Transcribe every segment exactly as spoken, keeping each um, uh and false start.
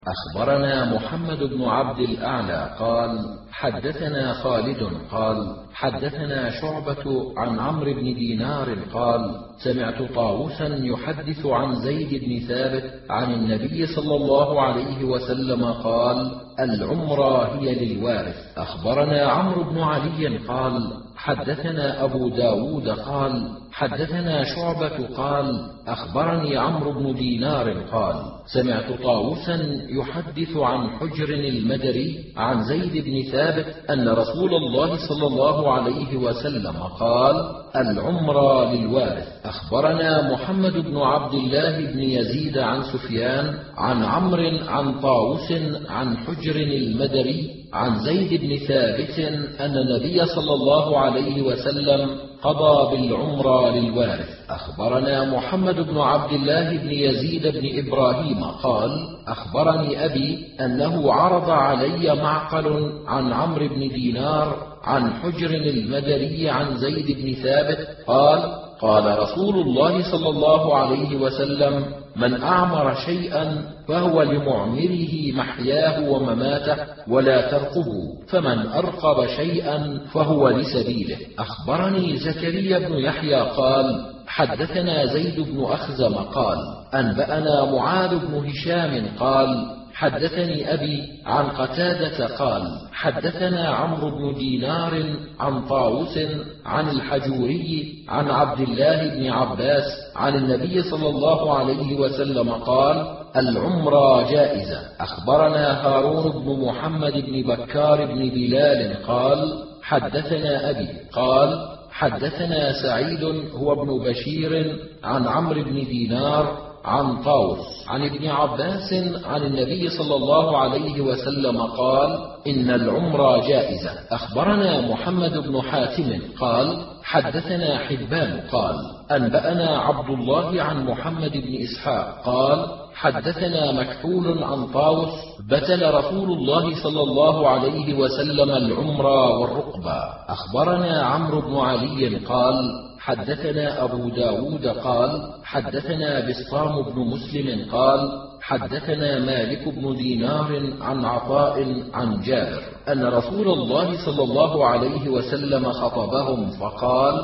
أخبرنا محمد بن عبد الأعلى قال حدثنا خالد قال حدثنا شعبة عن عمرو بن دينار قال سمعت طاووسا يحدث عن زيد بن ثابت عن النبي صلى الله عليه وسلم قال العمرة هي للوارث. أخبرنا عمرو بن علي قال حدثنا أبو داود قال حدثنا شعبة قال أخبرني عمرو بن دينار قال سمعت طاووسا يحدث عن حجر المدري عن زيد بن ثابت أن رسول الله صلى الله عليه وسلم قال العمرة للوارث. أخبرنا محمد بن عبد الله بن يزيد عن سفيان عن عمرو عن طاووس عن حجر المدري عن زيد بن ثابت أن النبي صلى الله عليه وسلم قضى بالعمرة للوارث. أخبرنا محمد بن عبد الله بن يزيد بن إبراهيم قال أخبرني أبي أنه عرض علي معقل عن عمرو بن دينار عن حجر المدري عن زيد بن ثابت قال قال رسول الله صلى الله عليه وسلم من أعمر شيئا فهو لمعمره محياه ومماته ولا ترقبوا، فمن أرقب شيئا فهو لسبيله. أخبرني زكريا بن يحيى قال حدثنا زيد بن أخزم قال أنبأنا معاذ بن هشام قال حدثني أبي عن قتادة قال حدثنا عمرو بن دينار عن طاووس عن الحجوري عن عبد الله بن عباس عن النبي صلى الله عليه وسلم قال العمرة جائزة. أخبرنا هارون بن محمد بن بكار بن بلال قال حدثنا أبي قال حدثنا سعيد هو ابن بشير عن عمرو بن دينار عن طاووس عن ابن عباس عن النبي صلى الله عليه وسلم قال إن العمرة جائزة. أخبرنا محمد بن حاتم قال حدثنا حبان قال أنبأنا عبد الله عن محمد بن إسحاق قال حدثنا مكحول عن طاووس بتل رسول الله صلى الله عليه وسلم العمرة والرقبة. أخبرنا عمرو بن علي قال حدثنا أبو داود قال حدثنا بسطام بن مسلم قال حدثنا مالك بن دينار عن عطاء عن جابر أن رسول الله صلى الله عليه وسلم خطبهم فقال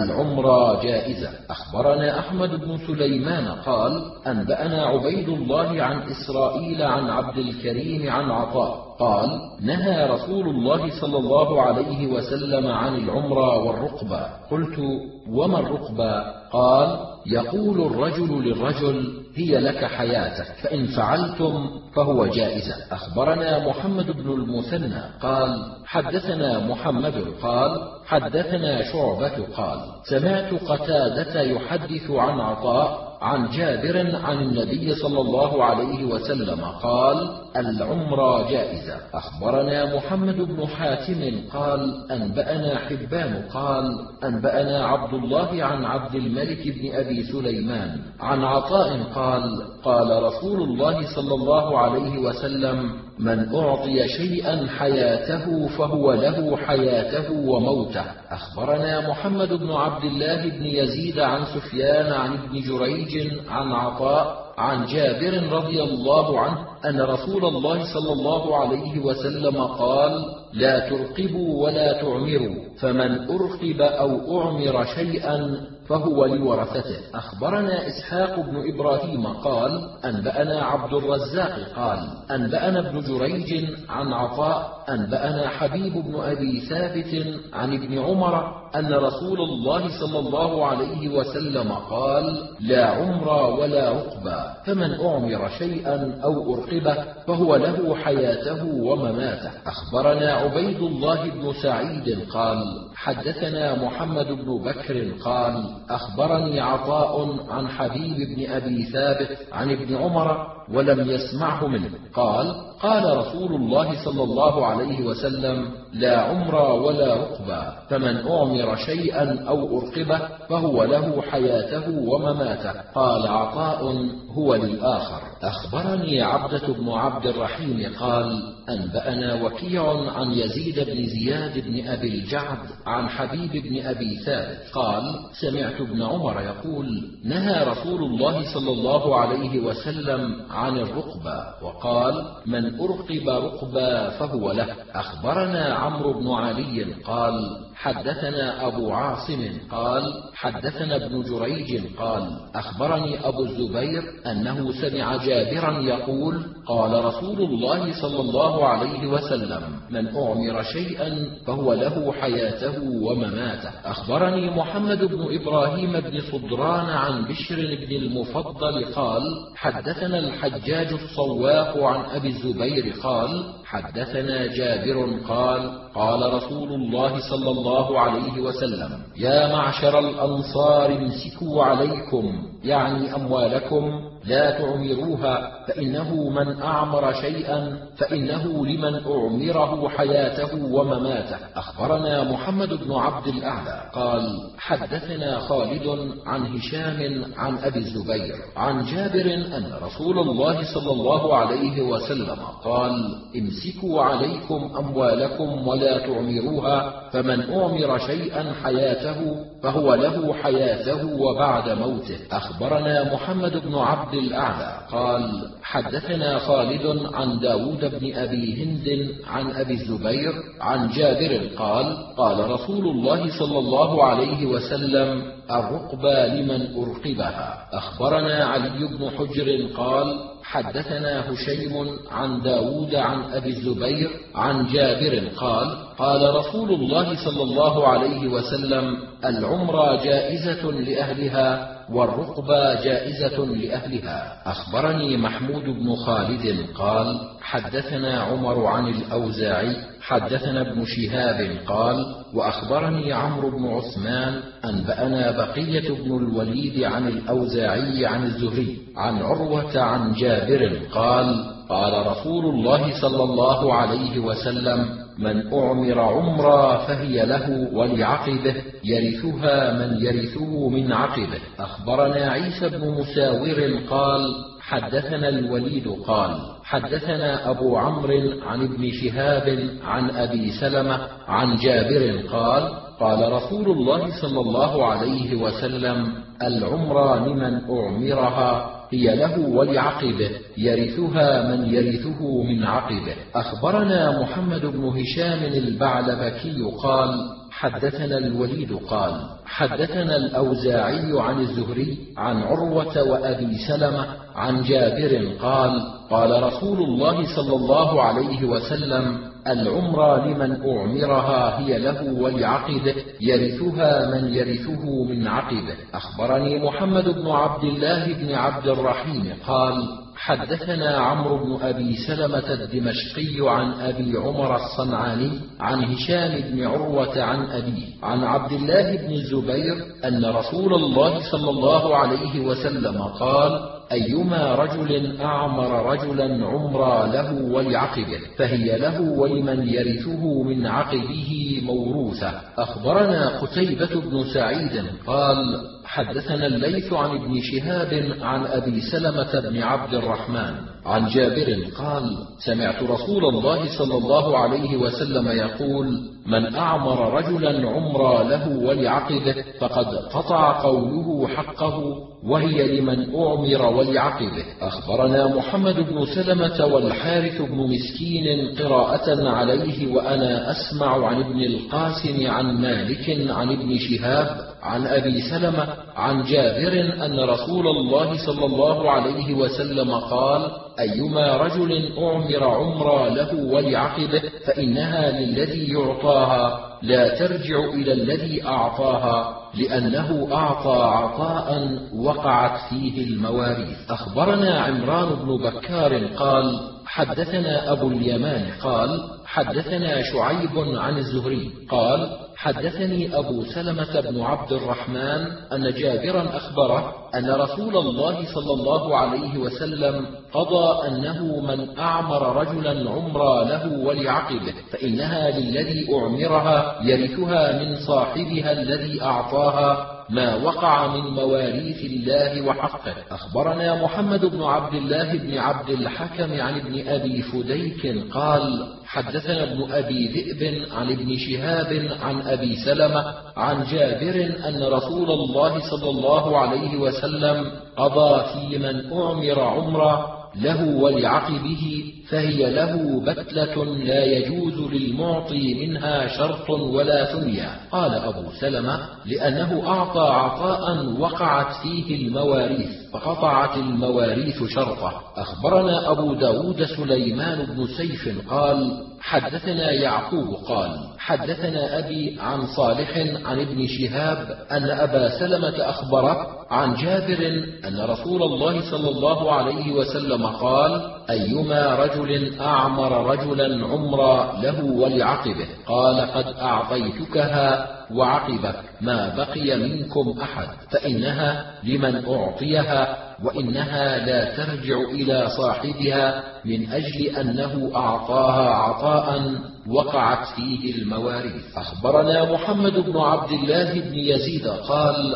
العمرة جائزة. أخبرنا أحمد بن سليمان قال أنبأنا عبيد الله عن إسرائيل عن عبد الكريم عن عطاء قال نهى رسول الله صلى الله عليه وسلم عن العمرة والرقبة. قلت وما الرقبة؟ قال يقول الرجل للرجل هي لك حياتك فإن فعلتم فهو جائزة. أخبرنا محمد بن المثنى قال حدثنا محمد قال حدثنا شعبة قال سمعت قتادة يحدث عن عطاء عن جابر عن النبي صلى الله عليه وسلم قال العمرة جائزة. أخبرنا محمد بن حاتم قال أنبأنا حبان قال أنبأنا عبد الله عن عبد الملك بن أبي سليمان عن عطاء قال قال رسول الله صلى الله عليه وسلم من أعطي شيئا حياته فهو له حياته وموته. أخبرنا محمد بن عبد الله بن يزيد عن سفيان عن ابن جريج عن عطاء عن جابر رضي الله عنه أن رسول الله صلى الله عليه وسلم قال لا ترقبوا ولا تعمروا، فمن أرقب أو أعمر شيئا فهو لورثته. أخبرنا إسحاق بن إبراهيم قال أنبأنا عبد الرزاق قال أنبأنا ابن جريج عن عطاء أنبأنا حبيب بن أبي ثابت عن ابن عمر أن رسول الله صلى الله عليه وسلم قال لا عمر ولا رقبة، فمن أعمر شيئا أو أرقبه فهو له حياته ومماته. أخبرنا عبيد الله بن سعيد قال حدثنا محمد بن بكر قال أخبرني عطاء عن حبيب بن أبي ثابت عن ابن عمر ولم يسمعه منه قال قال رسول الله صلى الله عليه وسلم لا عمر ولا رقبة، فمن أعمر شيئا أو أرقبه فهو له حياته ومماته. قال عطاء هو للآخر. أخبرني عبدة بن عبد الرحيم قال أنبأنا وكيع عن يزيد بن زياد بن أبي الجعد عن حبيب بن أبي ثابت قال سمعت ابن عمر يقول نهى رسول الله صلى الله عليه وسلم عن الرقبة، وقال: من أرقب رقبة فهو له. أخبرنا عمرو بن علي قال: حدثنا أبو عاصم قال: حدثنا ابن جريج قال: أخبرني أبو الزبير أنه سمع جابرا يقول: قال رسول الله صلى الله عليه وسلم: من أعمر شيئا فهو له حياته ومماته. أخبرني محمد بن إبراهيم بن صدران عن بشر بن المفضل قال: حدثنا الحجاج الصواق عن أبي الزبير قال: حدثنا جابر قال: قال رسول الله صلى الله عليه وسلم: يا معشر الأنصار امسكوا عليكم، يعني أموالكم، لا تعمروها، فإنه من أعمر شيئا فإنه لمن أعمره حياته ومماته. أخبرنا محمد بن عبد الأعلى قال: حدثنا خالد عن هشام عن أبي الزبير عن جابر أن رسول الله صلى الله عليه وسلم قال: امسكوا عليكم أموالكم ولا تعمروها، فمن أعمر شيئا حياته فهو له حياته وبعد موته. أخبرنا محمد بن عبد الأعلى قال: حدثنا خالد عن داود بن أبي هند عن أبي الزبير عن جابر قال: قال رسول الله صلى الله عليه وسلم: الرقبة لمن أرقبها. أخبرنا علي بن حجر قال: حدثنا هشيم عن داود عن أبي الزبير عن جابر قال: قال رسول الله صلى الله عليه وسلم: العمرة جائزة لأهلها والرقبة جائزة لأهلها. أخبرني محمود بن خالد قال: حدثنا عمر عن الأوزاعي حدثنا ابن شهاب قال: وأخبرني عمرو بن عثمان أنبأنا بقية بن الوليد عن الأوزاعي عن الزهري عن عروة عن جابر قال: قال رسول الله صلى الله عليه وسلم: من أعمر عمرا فهي له ولعقبه، يرثها من يرثه من عقبه. أخبرنا عيسى بن مساور قال: حدثنا الوليد قال: حدثنا أبو عمرو عن ابن شهاب عن أبي سلمة عن جابر قال: قال رسول الله صلى الله عليه وسلم: العمرة لمن أعمرها هي له ولعقبه، يرثها من يرثه من عقبه. أخبرنا محمد بن هشام البعلبكي قال: حدثنا الوليد قال: حدثنا الأوزاعي عن الزهري عن عروة وأبي سلمة عن جابر قال: قال رسول الله صلى الله عليه وسلم: العمرة لمن أعمرها هي له ولعقبه، يرثها من يرثه من عقبه. أخبرني محمد بن عبد الله بن عبد الرحيم قال: حدثنا عمرو بن أبي سلمة الدمشقي عن أبي عمر الصنعاني عن هشام بن عروة عن أبيه عن عبد الله بن الزبير أن رسول الله صلى الله عليه وسلم قال: أيما رجل أعمر رجلا عمرا له ولعقبه فهي له ولمن يرثه من عقبه موروثة. أخبرنا قتيبة بن سعيد قال: حدثنا الليث عن ابن شهاب عن أبي سلمة بن عبد الرحمن عن جابر قال: سمعت رسول الله صلى الله عليه وسلم يقول: من أعمر رجلا عمرا له ولعقبه فقد قطع قوله حقه، وهي لمن أعمر ولعقبه. أخبرنا محمد بن سلمة والحارث بن مسكين قراءة عليه وأنا أسمع عن ابن القاسم عن مالك عن ابن شهاب عن أبي سلمة عن جابر أن رسول الله صلى الله عليه وسلم قال: أيما رجل أعمر عمرا له ولعقبه فإنها للذي يعطاها، لا ترجع إلى الذي أعطاها، لأنه أعطى عطاء وقعت فيه المواريث. أخبرنا عمران بن بكار قال: حدثنا أبو اليمان قال: حدثنا شعيب عن الزهري قال: حدثني أبو سلمة بن عبد الرحمن أن جابرا أخبره أن رسول الله صلى الله عليه وسلم قضى أنه من أعمر رجلا عمرا له ولعقبه فإنها للذي أعمرها، يرثها من صاحبها الذي أعطاها، ما وقع من مواريث الله وحقه. أخبرنا محمد بن عبد الله بن عبد الحكم عن ابن أبي فديك قال: حدثنا ابن أبي ذئب عن ابن شهاب عن أبي سلمة عن جابر أن رسول الله صلى الله عليه وسلم قضى في من أعمر عمرا له ولعقبه فهي له بتلة لا يجوز للمعطي منها شرط ولا ثنيا. قال أبو سلمة: لأنه أعطى عطاء وقعت فيه المواريث فقطعت المواريث شرطه. أخبرنا أبو داود سليمان بن سيف قال: حدثنا يعقوب قال: حدثنا أبي عن صالح عن ابن شهاب أن أبا سلمة أخبره عن جابر أن رسول الله صلى الله عليه وسلم قال: أيما رجل أعمر رجلا عمرا له ولعقبه قال: قد أعطيتكها وعقبك ما بقي منكم أحد، فإنها لمن أعطيها، وإنها لا ترجع إلى صاحبها من أجل أنه أعطاها عطاء وقعت فيه المواريث. أخبرنا محمد بن عبد الله بن يزيد قال: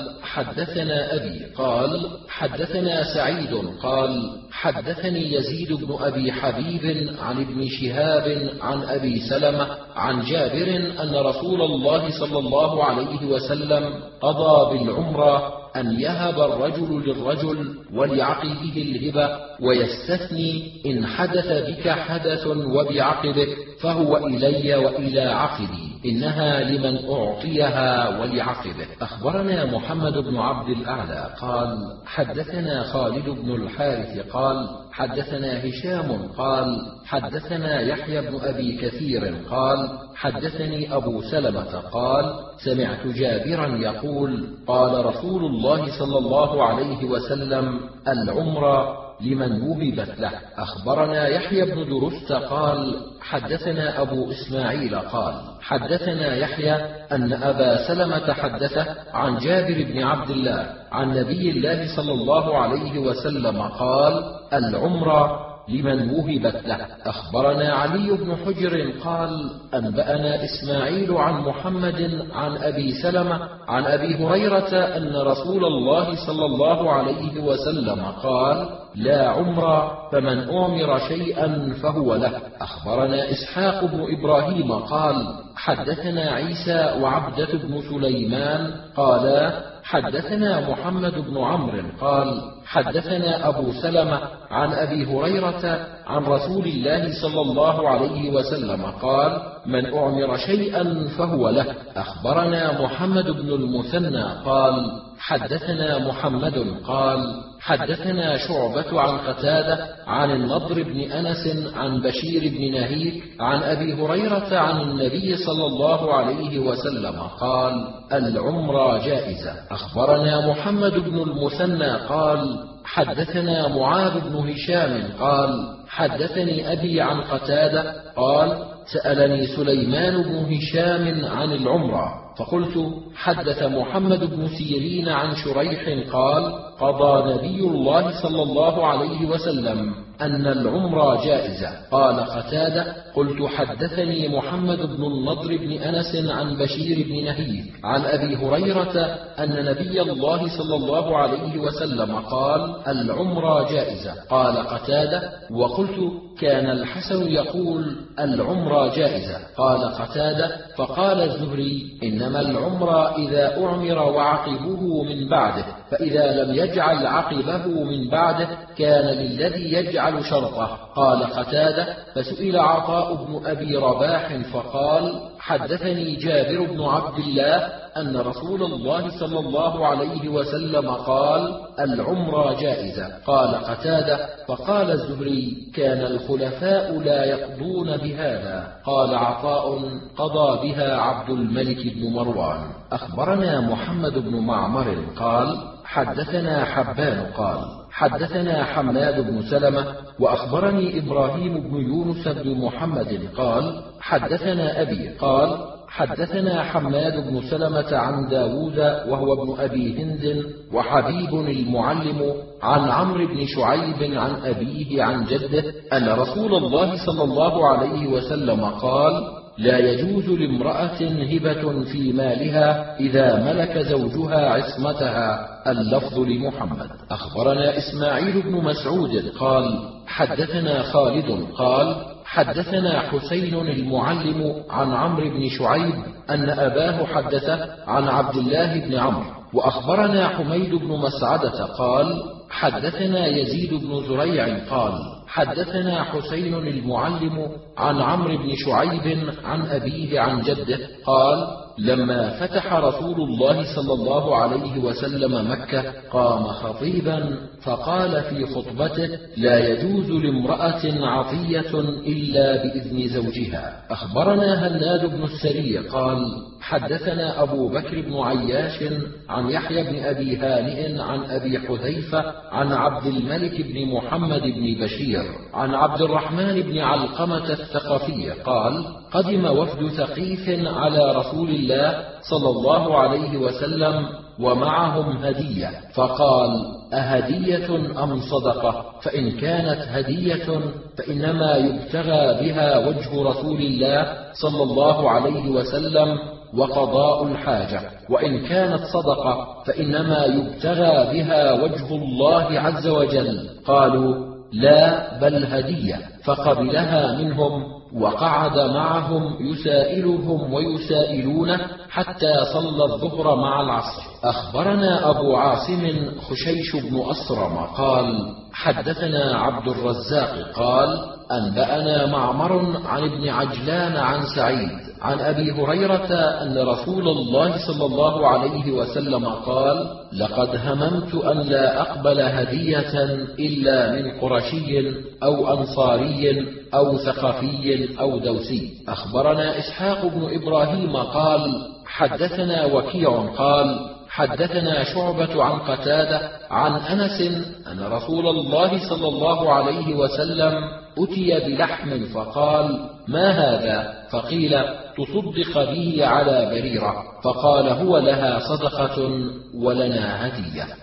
حدثنا أبي قال: حدثنا سعيد قال: حدثني يزيد بن أبي حبيب عن ابن شهاب عن أبي سلمة عن جابر أن رسول الله صلى الله عليه وسلم قضى بالعمرة أن يهب الرجل للرجل ولعقبه الهبة، ويستثني إن حدث بك حدث وبعقبك فهو إلي وإلى عقبي، إنها لمن أعطيها ولعقبه. أخبرنا محمد بن عبد الأعلى قال: حدثنا خالد بن الحارث قال: حدثنا هشام قال: حدثنا يحيى بن أبي كثير قال: حدثني أبو سلمة قال: سمعت جابرا يقول: قال رسول الله صلى الله عليه وسلم: العمرة لمن وهبت له. أخبرنا يحيى بن درست قال: حدثنا أبو إسماعيل قال: حدثنا يحيى أن أبا سلمة حدثه عن جابر بن عبد الله عن نبي الله صلى الله عليه وسلم قال: العمرة لمن وهبت له. أخبرنا علي بن حجر قال: أنبأنا إسماعيل عن محمد عن أبي سلمة عن أبي هريرة أن رسول الله صلى الله عليه وسلم قال: لا عمر فمن أعمر شيئا فهو له. أخبرنا إسحاق بن إبراهيم قال: حدثنا عيسى وعبدة بن سليمان قالا: حدثنا محمد بن عمرو قال: حدثنا أبو سلمة عن أبي هريرة عن رسول الله صلى الله عليه وسلم قال: من أعمر شيئا فهو له. أخبرنا محمد بن المثنى قال: حدثنا محمد قال: حدثنا شعبة عن قتادة عن النضر بن أنس عن بشير بن نهيك عن أبي هريرة عن النبي صلى الله عليه وسلم قال: العمرة جائزة. أخبرنا محمد بن المثنى قال: حدثنا معاذ بن هشام قال: حدثني أبي عن قتادة قال: سألني سليمان بن هشام عن العمرة، فقلت: حدث محمد بن سيرين عن شريح قال: قضى نبي الله صلى الله عليه وسلم أن العمرة جائزة. قال قتادة: قلت: حدثني محمد بن النضر بن أنس عن بشير بن نهيك عن أبي هريرة أن نبي الله صلى الله عليه وسلم قال: العمرة جائزة. قال قتادة: وقلت: كان الحسن يقول: العمرة جائزة. قال قتادة: فقال الزهري: إنما العمرة إذا أعمر وعقبه من بعده، فإذا لم يجعل عقبه من بعده كان للذي يجعل شرطه. قال قتادة: فسئل عطاء بن أبي رباح فقال: حدثني جابر بن عبد الله أن رسول الله صلى الله عليه وسلم قال: العمرة جائزة. قال قتادة: فقال الزهري: كان الخلفاء لا يقضون بهذا. قال عطاء: قضى بها عبد الملك بن مروان. أخبرنا محمد بن معمر قال: حدثنا حبان قال: حدثنا حماد بن سلمة وأخبرني إبراهيم بن يونس بن محمد قال: حدثنا أبي قال: حدثنا حماد بن سلمة عن داود وهو ابن أبي هند وحبيب المعلم عن عمرو بن شعيب عن أبيه عن جده أن رسول الله صلى الله عليه وسلم قال: لا يجوز لامرأة هبة في مالها إذا ملك زوجها عصمتها. اللفظ لمحمد. أخبرنا إسماعيل بن مسعود قال: حدثنا خالد قال: حدثنا حسين المعلم عن عمرو بن شعيب أن أباه حدثه عن عبد الله بن عمرو. وأخبرنا حميد بن مسعدة قال: حدثنا يزيد بن زريع قال حدثنا حسين المعلم عن عمرو بن شعيب عن أبيه عن جده قال لما فتح رسول الله صلى الله عليه وسلم مكة قام خطيبا فقال في خطبته لا يجوز لامرأة عطية إلا بإذن زوجها. أخبرنا هناد بن السري قال حدثنا أبو بكر بن عياش عن يحيى بن أبي هانئ عن أبي حذيفة عن عبد الملك بن محمد بن بشير عن عبد الرحمن بن علقمة الثقفي قال قدم وفد ثقيف على رسول الله صلى الله عليه وسلم ومعهم هدية فقال أهدية أم صدقة؟ فإن كانت هدية فإنما يبتغى بها وجه رسول الله صلى الله عليه وسلم وقضاء الحاجة، وإن كانت صدقة فإنما يبتغى بها وجه الله عز وجل. قالوا لا بل هدية، فقبلها منهم وقعد معهم يسائلهم ويسائلونه حتى صلى الظهر مع العصر. أخبرنا أبو عاصم خشيش بن أصرم قال حدثنا عبد الرزاق قال أنبأنا معمر عن ابن عجلان عن سعيد عن أبي هريرة أن رسول الله صلى الله عليه وسلم قال لقد هممت أن لا أقبل هدية إلا من قرشي أو أنصاري أو ثقفي أو دوسي. أخبرنا إسحاق بن إبراهيم قال حدثنا وكيع قال حدثنا شعبة عن قتادة عن أنس أن رسول الله صلى الله عليه وسلم أتي بلحم فقال ما هذا؟ فقيل تصدق به على بريرة، فقال هو لها صدقة ولنا هدية.